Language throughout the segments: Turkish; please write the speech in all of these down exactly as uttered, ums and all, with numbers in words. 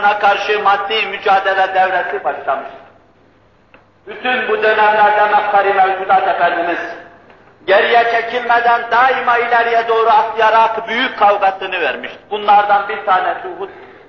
karşı maddi mücadele devresi başlamış. Bütün bu dönemlerde Mefkar-ı Mevcudat Efendimiz geriye çekilmeden daima ileriye doğru atlayarak büyük kavgasını vermiş. Bunlardan bir tanesi Uhud.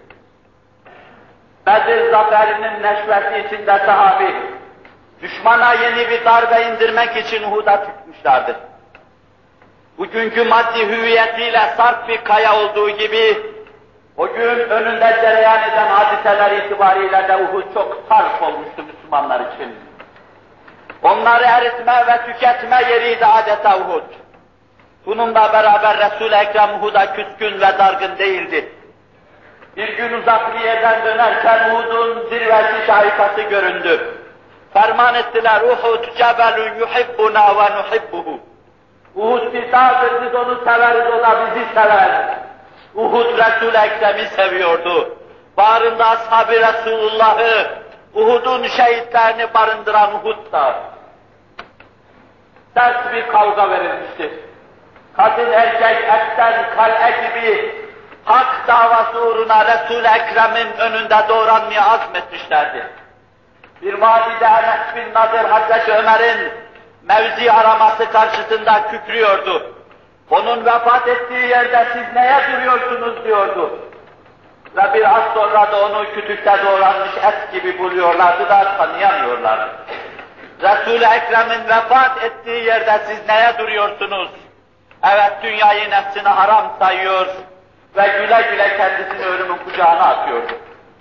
Bedir zaferinin neşveti içinde sahabi, düşmana yeni bir darbe indirmek için Uhud'a çıkmışlardı. Bugünkü maddi hüviyetiyle sarp bir kaya olduğu gibi, o gün önünde cereyan eden hadiseler itibariyle de Uhud çok sarp olmuştu Müslümanlar için. Onları eritme ve tüketme yeriydi adeta Uhud. Bununla beraber Resul-i Ekrem Uhud'a küskün ve dargın değildi. Bir gün uzak bir yerden dönerken Uhud'un zirvesi şahikası göründü. Ferman ettiler, Uhud cebelun yuhibbuna ve nuhibbuhu. Uhud bir dağdır, biz onu severiz, o da bizi sever. Uhud Resul-i Ekrem'i seviyordu. Bağrında ashab-ı Resulullah'ı, Uhud'un şehitlerini barındıran Uhud'da. Dert bir kavga verilmişti. Kadın erkek etten kal'e gibi hak davası uğruna Resul-i Ekrem'in önünde doğranmaya azmetmişlerdi. Bir valide Enes bin Nadir Hazreti Ömer'in mevzi araması karşısında kükrüyordu. Onun vefat ettiği yerde siz neye duruyorsunuz diyordu. Ve biraz sonra da onu kütükte doğranmış et gibi buluyorlardı da tanıyamıyorlardı. Resul-i Ekrem'in vefat ettiği yerde siz neye duruyorsunuz? Evet, dünyayı nefsine haram sayıyor ve güle güle kendisini ölümün kucağına atıyordu.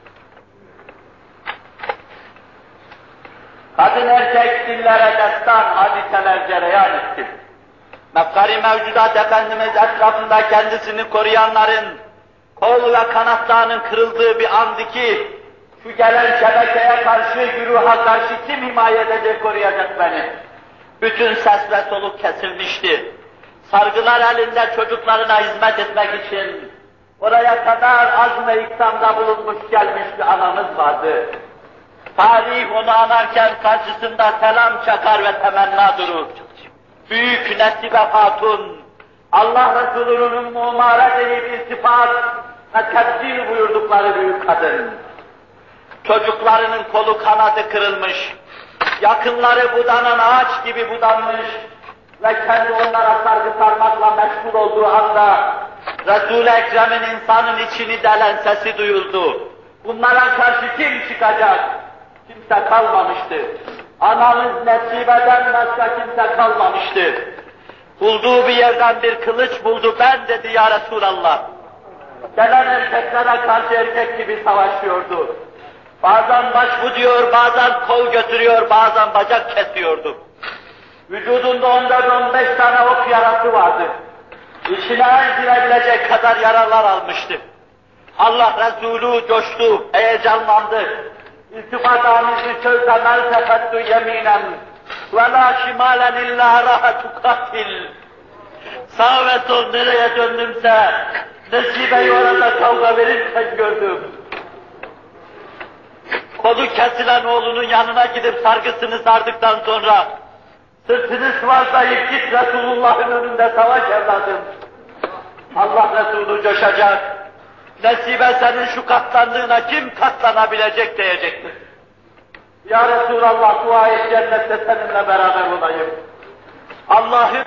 Kadın erkek dillere destan hadiseler cereyan etti. Mefkar-ı Mevcudat Efendimiz etrafında kendisini koruyanların kol ve kanatlarının kırıldığı bir andı ki, şu gelen şebekeye karşı, güruha karşı kim himaye edecek, koruyacak beni? Bütün ses ve soluk kesilmişti. Sargılar elinde çocuklarına hizmet etmek için oraya kadar azm-ı ikramda bulunmuş gelmiş bir anamız vardı. Tarih onu anarken karşısında selam çakar ve temenna durur. Büyük Nesibe Hatun, Allah Resulü'nün mumare deyip iltifat ve tebdil buyurdukları büyük kadın. Çocuklarının kolu kanadı kırılmış, yakınları budanan ağaç gibi budanmış ve kendi onlara sargı sarmakla meşgul olduğu anda Resul-i Ekrem'in insanın içini delen sesi duyuldu. Bunlara karşı kim çıkacak? Kimse kalmamıştı. Anamız Nesibe'den başka kimse kalmamıştı. Bulduğu bir yerden bir kılıç buldu, ben dedi ya Resulallah. Gelen erkeklere karşı erkek gibi savaşıyordu. Bazen başbu diyor, bazen kol götürüyor, bazen bacak kesiyordu. Vücudunda ondan on beş tane ok yarası vardı. İçine el girebilecek kadar yaralar almıştı. Allah Resulü coştu, heyecanlandı. İltifat amizi sözde meltefettü yeminen ve la şimalen illa rahatü katil. Sağ ve sol nereye döndümse Nesibe'yi orada kavga verirken gördüm. Kolu kesilen oğlunun yanına gidip sargısını sardıktan sonra sırtını sıvazlayıp git Resulullah'ın önünde savaş evladım. Allah Resulü coşacak. Nesibe senin şu katlandığına kim katlanabilecek diyecektir. Ya Resulallah dua et cennette seninle beraber olayım. Allah'ın